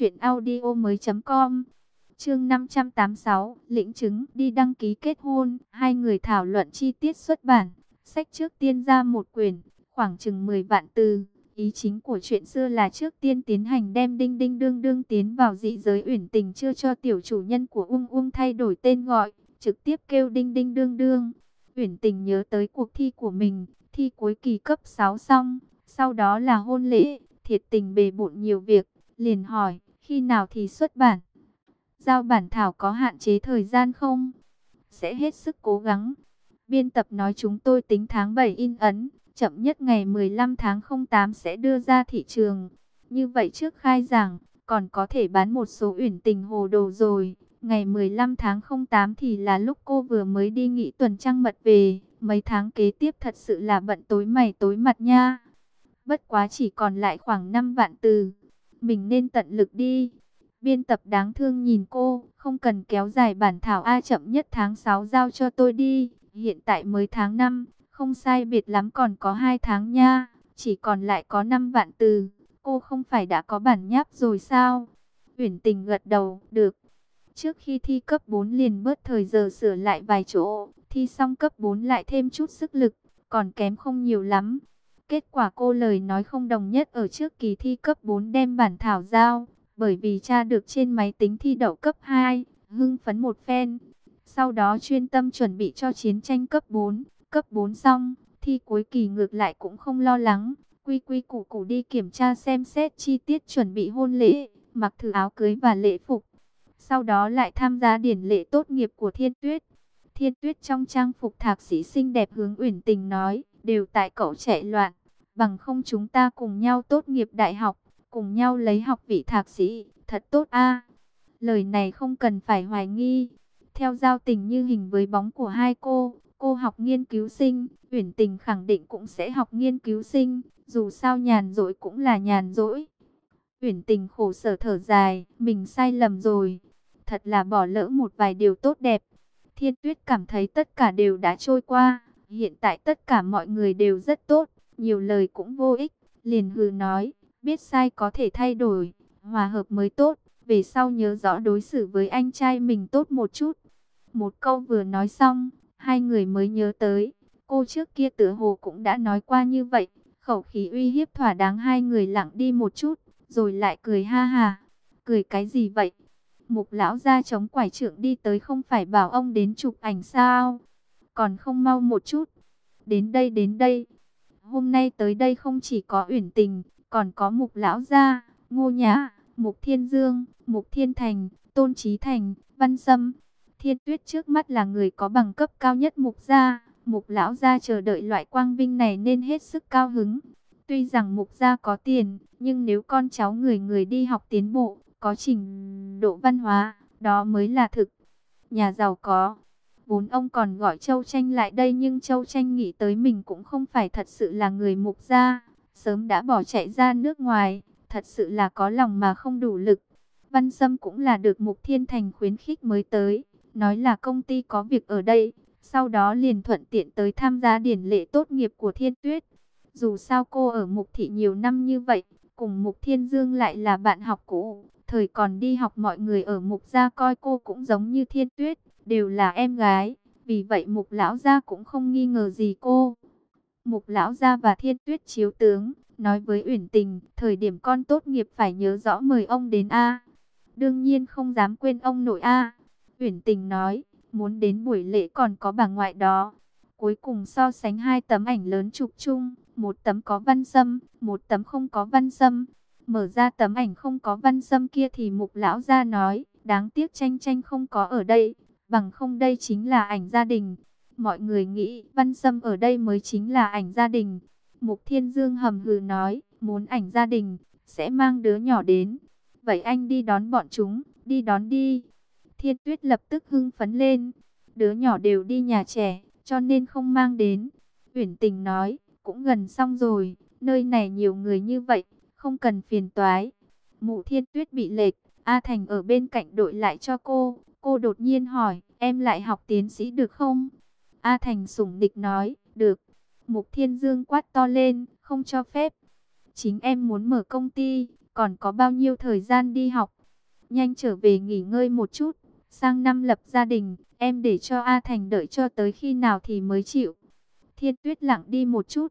truyệnaudiomoi.com. Chương 586, lĩnh chứng đi đăng ký kết hôn, hai người thảo luận chi tiết xuất bản. Sách trước tiên ra một quyển, khoảng chừng 10 vạn từ. Ý chính của chuyện xưa là trước tiên tiến hành đem Đinh Đinh Đương Đương tiến vào dị giới Uyển Tình, chưa cho tiểu chủ nhân của thay đổi tên gọi, trực tiếp kêu Đinh Đinh Đương Đương. Uyển Tình nhớ tới cuộc thi của mình, thi cuối kỳ cấp 6 xong, sau đó là hôn lễ, thiệt tình bề bộn nhiều việc, liền hỏi, khi nào thì xuất bản? Giao bản thảo có hạn chế thời gian không? Sẽ hết sức cố gắng. Biên tập nói chúng tôi tính tháng 7 in ấn, chậm nhất ngày 15 tháng 08 sẽ đưa ra thị trường. Như vậy trước khai giảng, còn có thể bán một số Uyển Tình hồ đồ rồi. Ngày 15 tháng 08 thì là lúc cô vừa mới đi nghỉ tuần trăng mật về. Mấy tháng kế tiếp thật sự là bận tối mày tối mặt nha. Bất quá chỉ còn lại khoảng 5 vạn từ. Mình nên tận lực đi. Biên tập đáng thương nhìn cô, không cần kéo dài bản thảo chậm nhất tháng 6 giao cho tôi đi. Hiện tại mới tháng 5, không sai biệt lắm còn có 2 tháng nha. Chỉ còn lại có 5 vạn từ. Cô không phải đã có bản nháp rồi sao? Uyển Tình gật đầu, được. Trước khi thi cấp 4 liền bớt thời giờ sửa lại vài chỗ. Thi xong cấp 4 lại thêm chút sức lực, còn kém không nhiều lắm. Kết quả cô lời nói không đồng nhất ở trước kỳ thi cấp 4 đem bản thảo giao. Bởi vì tra được trên máy tính thi đậu cấp 2, hưng phấn một phen. Sau đó chuyên tâm chuẩn bị cho chiến tranh cấp 4. Cấp 4 xong, thi cuối kỳ ngược lại cũng không lo lắng. Quy quy củ củ đi kiểm tra xem xét chi tiết chuẩn bị hôn lễ, mặc thử áo cưới và lễ phục. Sau đó lại tham gia điển lễ tốt nghiệp của Thiên Tuyết. Thiên Tuyết trong trang phục thạc sĩ xinh đẹp hướng Uyển Tình nói, đều tại cậu chạy loạn. Bằng không chúng ta cùng nhau tốt nghiệp đại học, cùng nhau lấy học vị thạc sĩ, thật tốt a. Lời này không cần phải hoài nghi. Theo giao tình như hình với bóng của hai cô học nghiên cứu sinh, Uyển Tình khẳng định cũng sẽ học nghiên cứu sinh, dù sao nhàn rỗi cũng là nhàn rỗi. Uyển Tình khổ sở thở dài, mình sai lầm rồi, thật là bỏ lỡ một vài điều tốt đẹp. Thiên Tuyết cảm thấy tất cả đều đã trôi qua, hiện tại tất cả mọi người đều rất tốt, nhiều lời cũng vô ích, liền hừ nói, biết sai có thể thay đổi, hòa hợp mới tốt, về sau nhớ rõ đối xử với anh trai mình tốt một chút. Một câu vừa nói xong, hai người mới nhớ tới, cô trước kia tựa hồ cũng đã nói qua như vậy, khẩu khí uy hiếp thỏa đáng. Hai người lặng đi một chút, rồi lại cười ha ha. Cười cái gì vậy? Mục lão gia chống quải trượng đi tới, không phải bảo ông đến chụp ảnh sao? Còn không mau một chút. Đến đây đến đây. Hôm nay tới đây không chỉ có Uyển Tình, còn có Mục lão gia, Ngô Nhã, Mục Thiên Dương, Mục Thiên Thành, Tôn Chí Thành, Văn Sâm. Thiên Tuyết trước mắt là người có bằng cấp cao nhất Mục gia. Mục lão gia chờ đợi loại quang vinh này nên hết sức cao hứng. Tuy rằng Mục gia có tiền, nhưng nếu con cháu người người đi học tiến bộ, có trình độ văn hóa, đó mới là thực. Nhà giàu có. Vốn ông còn gọi Châu Tranh lại đây, nhưng Châu Tranh nghĩ tới mình cũng không phải thật sự là người Mục gia, sớm đã bỏ chạy ra nước ngoài, thật sự là có lòng mà không đủ lực. Văn Sâm cũng là được Mục Thiên Thành khuyến khích mới tới, nói là công ty có việc ở đây, sau đó liền thuận tiện tới tham gia điển lễ tốt nghiệp của Thiên Tuyết. Dù sao cô ở Mục Thị nhiều năm như vậy, cùng Mục Thiên Dương lại là bạn học cũ, thời còn đi học mọi người ở Mục gia coi cô cũng giống như Thiên Tuyết, đều là em gái, vì vậy Mục lão gia cũng không nghi ngờ gì cô. Mục lão gia và Thiên Tuyết chiếu tướng, nói với Uyển Tình, thời điểm con tốt nghiệp phải nhớ rõ mời ông đến a. Đương nhiên không dám quên ông nội a. Uyển Tình nói, muốn đến buổi lễ còn có bà ngoại đó. Cuối cùng so sánh hai tấm ảnh lớn chụp chung, một tấm có Văn Sâm, một tấm không có Văn Sâm. Mở ra tấm ảnh không có Văn Sâm kia thì Mục lão gia nói, đáng tiếc Tranh Tranh không có ở đây, bằng không đây chính là ảnh gia đình. Mọi người nghĩ Văn Sâm ở đây mới chính là ảnh gia đình. Mục Thiên Dương hầm hừ nói, muốn ảnh gia đình, sẽ mang đứa nhỏ đến. Vậy anh đi đón bọn chúng, đi đón đi. Thiên Tuyết lập tức hưng phấn lên. Đứa nhỏ đều đi nhà trẻ, cho nên không mang đến. Uyển Tình nói, cũng gần xong rồi, nơi này nhiều người như vậy, không cần phiền toái. Mụ Thiên Tuyết bị lệch, A Thành ở bên cạnh đội lại cho cô. Cô đột nhiên hỏi, em lại học tiến sĩ được không? A Thành sủng nịch nói, được. Mục Thiên Dương quát to lên, không cho phép. Chính em muốn mở công ty, còn có bao nhiêu thời gian đi học. Nhanh trở về nghỉ ngơi một chút, sang năm lập gia đình, em để cho A Thành đợi cho tới khi nào thì mới chịu. Thiên Tuyết lặng đi một chút,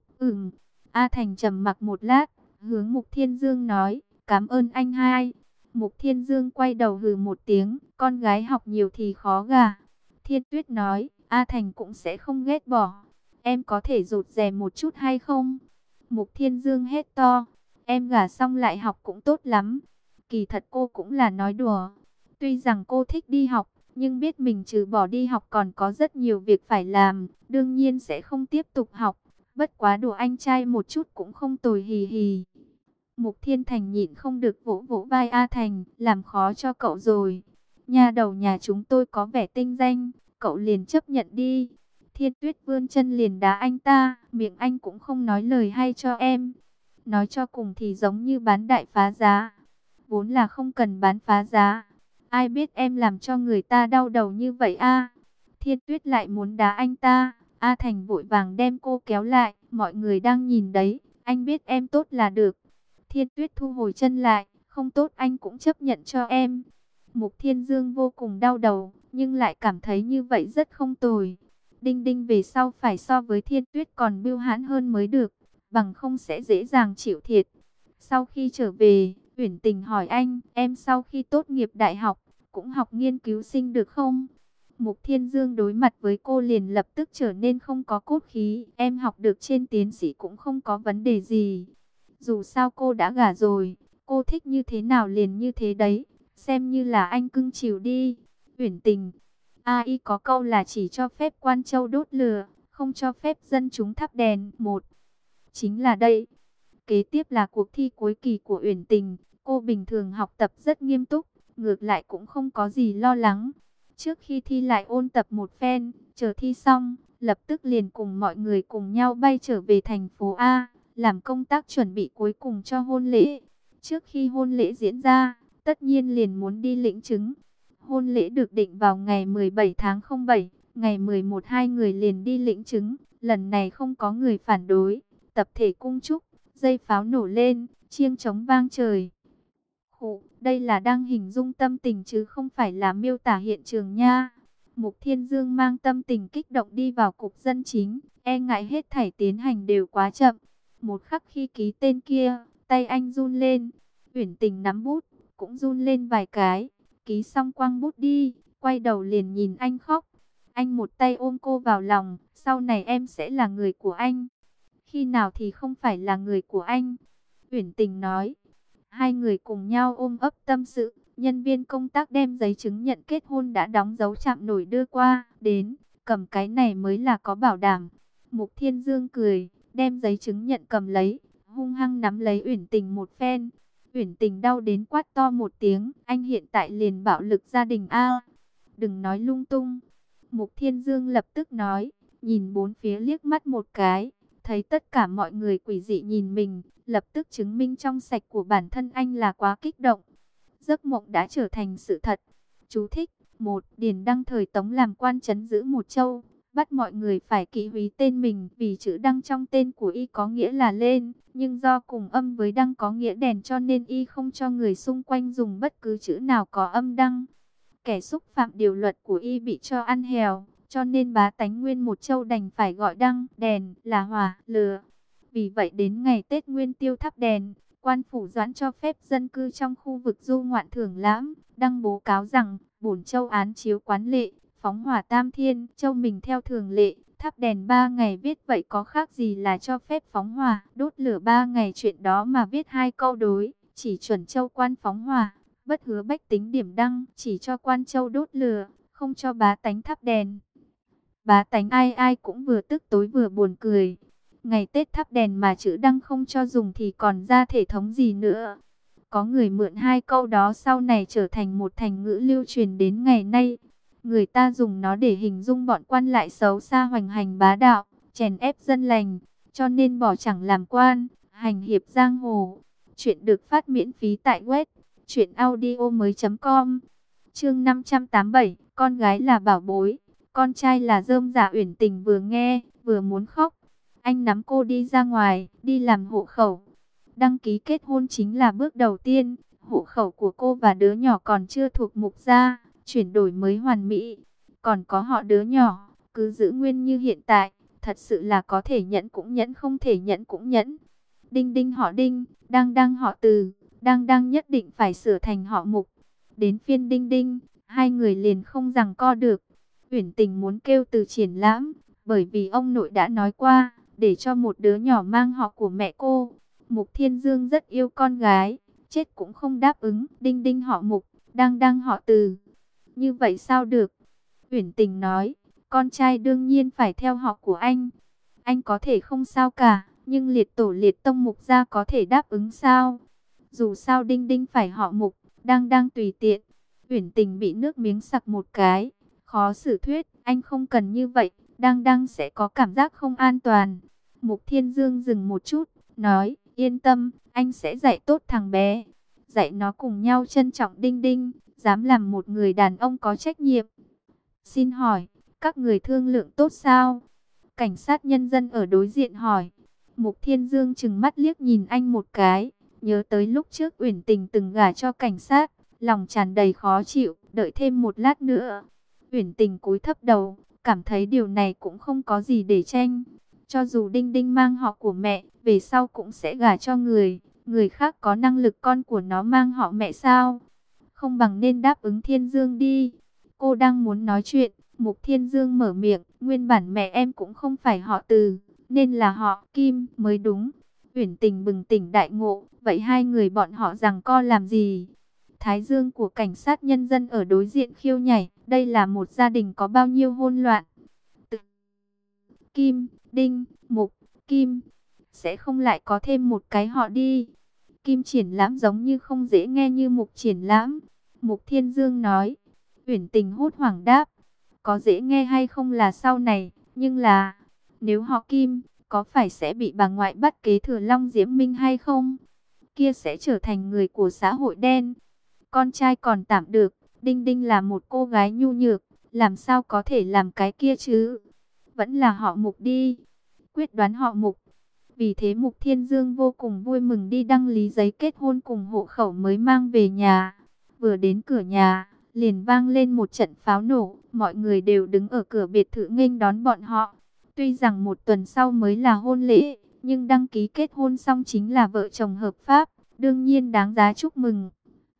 A Thành trầm mặc một lát, hướng Mục Thiên Dương nói, cảm ơn anh hai. Mục Thiên Dương quay đầu hừ một tiếng, con gái học nhiều thì khó gả. Thiên Tuyết nói, A Thành cũng sẽ không ghét bỏ. Em có thể rụt rè một chút hay không? Mục Thiên Dương hét to, em gả xong lại học cũng tốt lắm. Kỳ thật cô cũng là nói đùa. Tuy rằng cô thích đi học, nhưng biết mình trừ bỏ đi học còn có rất nhiều việc phải làm, đương nhiên sẽ không tiếp tục học. Bất quá đùa anh trai một chút cũng không tồi, hì hì. Mục Thiên Thành nhịn không được vỗ vỗ vai A Thành, làm khó cho cậu rồi. Nhà đầu nhà chúng tôi có vẻ tinh danh, cậu liền chấp nhận đi. Thiên Tuyết vươn chân liền đá anh ta, miệng anh cũng không nói lời hay cho em. Nói cho cùng thì giống như bán đại phá giá. Vốn là không cần bán phá giá. Ai biết em làm cho người ta đau đầu như vậy a? Thiên Tuyết lại muốn đá anh ta. A Thành vội vàng đem cô kéo lại. Mọi người đang nhìn đấy. Anh biết em tốt là được. Thiên Tuyết thu hồi chân lại. Không tốt anh cũng chấp nhận cho em. Mục Thiên Dương vô cùng đau đầu. Nhưng lại cảm thấy như vậy rất không tồi. Đinh Đinh về sau phải so với Thiên Tuyết còn bưu hãn hơn mới được. Bằng không sẽ dễ dàng chịu thiệt. Sau khi trở về, Uyển Tình hỏi anh, em sau khi tốt nghiệp đại học, cũng học nghiên cứu sinh được không? Mục Thiên Dương đối mặt với cô liền lập tức trở nên không có cốt khí. Em học được trên tiến sĩ cũng không có vấn đề gì. Dù sao cô đã gả rồi, cô thích như thế nào liền như thế đấy. Xem như là anh cưng chiều đi. Uyển Tình, AI có câu là chỉ cho phép quan châu đốt lửa, không cho phép dân chúng thắp đèn. Một, chính là đây. Kế tiếp là cuộc thi cuối kỳ của Uyển Tình. Cô bình thường học tập rất nghiêm túc, ngược lại cũng không có gì lo lắng. Trước khi thi lại ôn tập một phen, chờ thi xong, lập tức liền cùng mọi người cùng nhau bay trở về thành phố A, làm công tác chuẩn bị cuối cùng cho hôn lễ. Trước khi hôn lễ diễn ra, tất nhiên liền muốn đi lĩnh chứng. Hôn lễ được định vào ngày 17 tháng 07, ngày 11 hai người liền đi lĩnh chứng. Lần này không có người phản đối, tập thể cung chúc, dây pháo nổ lên, chiêng trống vang trời. Khụ, đây là đang hình dung tâm tình chứ không phải là miêu tả hiện trường nha. Mục Thiên Dương mang tâm tình kích động đi vào cục dân chính, e ngại hết thảy tiến hành đều quá chậm. Một khắc khi ký tên kia, tay anh run lên, Uyển Tình nắm bút, cũng run lên vài cái. Ký xong quăng bút đi, quay đầu liền nhìn anh khóc. Anh một tay ôm cô vào lòng, sau này em sẽ là người của anh. Khi nào thì không phải là người của anh? Uyển Tình nói. Hai người cùng nhau ôm ấp tâm sự. Nhân viên công tác đem giấy chứng nhận kết hôn đã đóng dấu chạm nổi đưa qua. Đến, cầm cái này mới là có bảo đảm. Mục Thiên Dương cười, đem giấy chứng nhận cầm lấy, hung hăng nắm lấy Uyển Tình một phen. Uyển Tình đau đến quát to một tiếng. Anh hiện tại liền bạo lực gia đình a. Đừng nói lung tung. Mục Thiên Dương lập tức nói, nhìn bốn phía liếc mắt một cái. Thấy tất cả mọi người quỷ dị nhìn mình, lập tức chứng minh trong sạch của bản thân anh là quá kích động. Giấc mộng đã trở thành sự thật. Chú thích: 1. Điền Đăng thời Tống làm quan trấn giữ một châu, bắt mọi người phải ký húy tên mình vì chữ Đăng trong tên của y có nghĩa là lên, nhưng do cùng âm với Đăng có nghĩa đèn cho nên y không cho người xung quanh dùng bất cứ chữ nào có âm Đăng. Kẻ xúc phạm điều luật của y bị cho ăn hèo, cho nên bá tánh nguyên một châu đành phải gọi Đăng, đèn là hỏa, lửa. Vì vậy đến ngày Tết Nguyên Tiêu thắp đèn, quan phủ doãn cho phép dân cư trong khu vực du ngoạn thưởng lãm, đăng bố cáo rằng bổn châu án chiếu quán lệ, phóng hỏa tam thiên, châu mình theo thường lệ, thắp đèn 3 ngày viết vậy có khác gì là cho phép phóng hỏa, đốt lửa 3 ngày chuyện đó mà viết 2 câu đối, chỉ chuẩn châu quan phóng hỏa, bất hứa bách tính điểm đăng, chỉ cho quan châu đốt lửa, không cho bá tánh thắp đèn. Bá tánh ai ai cũng vừa tức tối vừa buồn cười. Ngày Tết thắp đèn mà chữ Đăng không cho dùng thì còn ra thể thống gì nữa. Có người mượn 2 câu đó sau này trở thành một thành ngữ lưu truyền đến ngày nay. Người ta dùng nó để hình dung bọn quan lại xấu xa hoành hành bá đạo, chèn ép dân lành, cho nên bỏ chẳng làm quan, hành hiệp giang hồ. Chuyện được phát miễn phí tại web truyệnaudiomoi.com. Chương 587, con gái là bảo bối, con trai là rơm rạ. Uyển Tình vừa nghe, vừa muốn khóc. Anh nắm cô đi ra ngoài, đi làm hộ khẩu. đăng ký kết hôn chính là bước đầu tiên. Hộ khẩu của cô và đứa nhỏ còn chưa thuộc Mục gia, chuyển đổi mới hoàn mỹ. Còn có họ đứa nhỏ, cứ giữ nguyên như hiện tại, thật sự là có thể nhẫn cũng nhẫn, không thể nhẫn cũng nhẫn. Đinh Đinh họ Đinh, Đăng Đăng họ Từ, Đăng Đăng nhất định phải sửa thành họ Mục. Đến phiên Đinh Đinh, hai người liền không giằng co được. Uyển Tình muốn kêu Từ triển lãm, bởi vì ông nội đã nói qua, để cho một đứa nhỏ mang họ của mẹ cô. Mục Thiên Dương rất yêu con gái, chết cũng không đáp ứng. Đinh Đinh họ Mục, Đăng Đăng họ Từ. Như vậy sao được? Uyển Tình nói, con trai đương nhiên phải theo họ của anh. Anh có thể không sao cả, nhưng liệt tổ liệt tông Mục gia có thể đáp ứng sao? Dù sao Đinh Đinh phải họ Mục, Đăng Đăng tùy tiện. Uyển Tình bị nước miếng sặc một cái, khó xử thuyết, anh không cần như vậy, Đăng Đăng sẽ có cảm giác không an toàn. Mục Thiên Dương dừng một chút, nói, yên tâm, anh sẽ dạy tốt thằng bé. Dạy nó cùng nhau trân trọng Đinh Đinh, dám làm một người đàn ông có trách nhiệm. Xin hỏi, các người thương lượng tốt sao? Cảnh sát nhân dân ở đối diện hỏi. Mục Thiên Dương trừng mắt liếc nhìn anh một cái, nhớ tới lúc trước Uyển Tình từng gả cho cảnh sát, lòng tràn đầy khó chịu, đợi thêm một lát nữa. Uyển Tình cúi thấp đầu, cảm thấy điều này cũng không có gì để tranh. Cho dù Đinh Đinh mang họ của mẹ, về sau cũng sẽ gả cho người khác có năng lực con của nó mang họ mẹ sao? Không bằng nên đáp ứng Thiên Dương đi. Cô đang muốn nói chuyện, Mục Thiên Dương mở miệng, nguyên bản mẹ em cũng không phải họ Từ, nên là họ Kim mới đúng. Uyển Tình bừng tỉnh đại ngộ, vậy hai người bọn họ giằng co làm gì? Thái dương của cảnh sát nhân dân ở đối diện khiêu nhảy, đây là một gia đình có bao nhiêu hỗn loạn. Từ Kim, Đinh, Mục, Kim, sẽ không lại có thêm một cái họ đi. Kim Triển Lãm giống như không dễ nghe như Mục Triển Lãm. Mục Thiên Dương nói. Uyển Tình hốt hoảng đáp, có dễ nghe hay không là sau này, nhưng là, nếu họ Kim, có phải sẽ bị bà ngoại bắt kế thừa Long Diễm Minh hay không? Kia sẽ trở thành người của xã hội đen. Con trai còn tạm được, Đinh Đinh là một cô gái nhu nhược, làm sao có thể làm cái kia chứ? Vẫn là họ Mục đi. Quyết đoán họ Mục. Vì thế Mục Thiên Dương vô cùng vui mừng đi đăng lý giấy kết hôn cùng hộ khẩu mới mang về nhà. Vừa đến cửa nhà, liền vang lên một trận pháo nổ, mọi người đều đứng ở cửa biệt thự nghênh đón bọn họ. Tuy rằng một tuần sau mới là hôn lễ, nhưng đăng ký kết hôn xong chính là vợ chồng hợp pháp, đương nhiên đáng giá chúc mừng.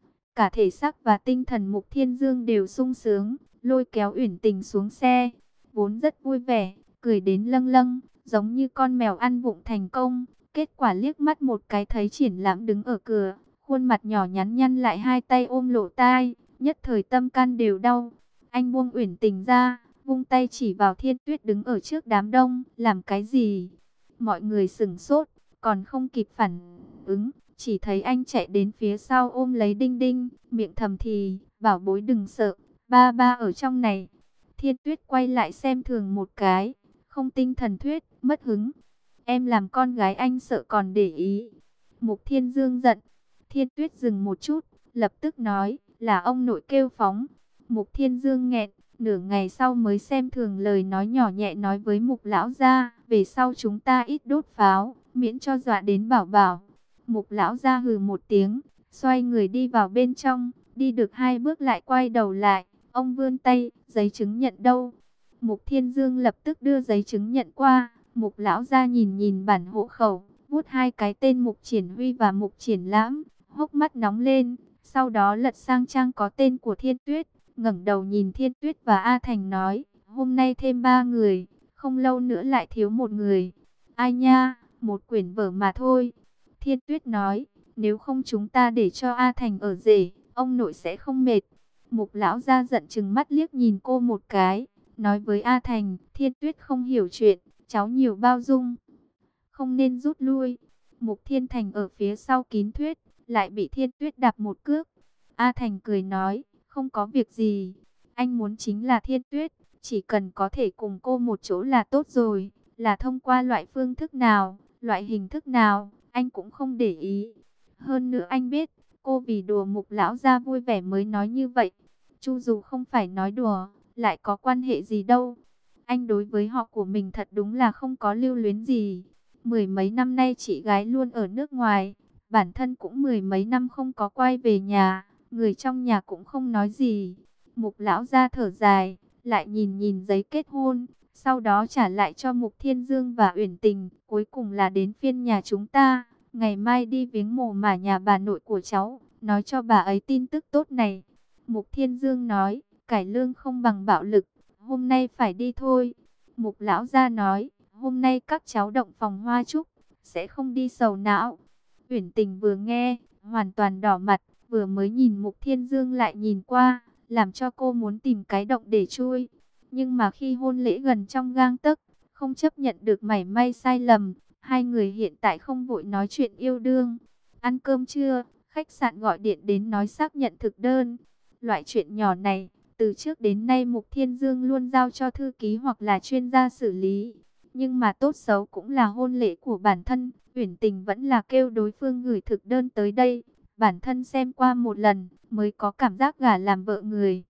Cả thể xác và tinh thần Mục Thiên Dương đều sung sướng, lôi kéo Uyển Tình xuống xe, vốn rất vui vẻ, cười đến lâng lâng, giống như con mèo ăn vụng thành công. Kết quả liếc mắt một cái thấy Triển Lãm đứng ở cửa, khuôn mặt nhỏ nhắn nhăn lại, hai tay ôm lỗ tai, nhất thời tâm can đều đau. Anh buông Uyển Tình ra, vung tay chỉ vào Thiên Tuyết đứng ở trước đám đông, làm cái gì? Mọi người sửng sốt, còn không kịp phản ứng, chỉ thấy anh chạy đến phía sau ôm lấy Đinh Đinh, miệng thầm thì, bảo bối đừng sợ, ba ba ở trong này. Thiên Tuyết quay lại xem thường một cái, không tinh thần thuyết, mất hứng. Em làm con gái anh sợ còn để ý. Mục Thiên Dương giận. Thiên Tuyết dừng một chút, lập tức nói, là ông nội kêu phóng. Mục Thiên Dương nghẹn, nửa ngày sau mới xem thường lời nói nhỏ nhẹ nói với Mục lão gia, về sau chúng ta ít đốt pháo, miễn cho dọa đến bảo bảo. Mục lão gia hừ một tiếng, xoay người đi vào bên trong, đi được hai bước lại quay đầu lại, ông vươn tay, giấy chứng nhận đâu? Mục Thiên Dương lập tức đưa giấy chứng nhận qua, Mục lão gia nhìn nhìn bản hộ khẩu, vuốt hai cái tên Mục Triển Huy và Mục Triển Lãm, hốc mắt nóng lên, sau đó lật sang trang có tên của Thiên Tuyết, ngẩng đầu nhìn Thiên Tuyết và A Thành nói, hôm nay thêm 3 người, không lâu nữa lại thiếu một người. Ai nha, một quyển vở mà thôi. Thiên Tuyết nói, nếu không chúng ta để cho A Thành ở rể, ông nội sẽ không mệt. Mục lão gia giận chừng mắt liếc nhìn cô một cái, nói với A Thành, Thiên Tuyết không hiểu chuyện, cháu nhiều bao dung, không nên rút lui. Mục Thiên Thành ở phía sau kín thuyết, lại bị Thiên Tuyết đạp một cước. A Thành cười nói, không có việc gì, anh muốn chính là Thiên Tuyết, chỉ cần có thể cùng cô một chỗ là tốt rồi, là thông qua loại phương thức nào, loại hình thức nào, anh cũng không để ý. Hơn nữa anh biết, cô vì đùa Mục lão gia vui vẻ mới nói như vậy. Chu dù không phải nói đùa, lại có quan hệ gì đâu. Anh đối với họ của mình thật đúng là không có lưu luyến gì. Mười mấy năm nay chị gái luôn ở nước ngoài, Bản thân cũng mười mấy năm không có quay về nhà, người trong nhà cũng không nói gì. Mục lão gia thở dài, lại nhìn nhìn giấy kết hôn, sau đó trả lại cho Mục Thiên Dương và Uyển Tình. Cuối cùng là đến phiên nhà chúng ta, ngày mai đi viếng mồ mả nhà bà nội của cháu, nói cho bà ấy tin tức tốt này. Mục Thiên Dương nói, cải lương không bằng bạo lực, hôm nay phải đi thôi. Mục lão gia nói, hôm nay các cháu động phòng hoa trúc, sẽ không đi sầu não. Uyển Tình vừa nghe, hoàn toàn đỏ mặt, vừa mới nhìn Mục Thiên Dương lại nhìn qua, làm cho cô muốn tìm cái động để chui. Nhưng mà khi hôn lễ gần trong gang tấc, không chấp nhận được mảy may sai lầm, hai người hiện tại không vội nói chuyện yêu đương. Ăn cơm trưa, khách sạn gọi điện đến nói xác nhận thực đơn. Loại chuyện nhỏ này, từ trước đến nay Mục Thiên Dương luôn giao cho thư ký hoặc là chuyên gia xử lý. Nhưng mà tốt xấu cũng là hôn lễ của bản thân, Uyển Tình vẫn là kêu đối phương gửi thực đơn tới đây. Bản thân xem qua một lần, mới có cảm giác gả làm vợ người.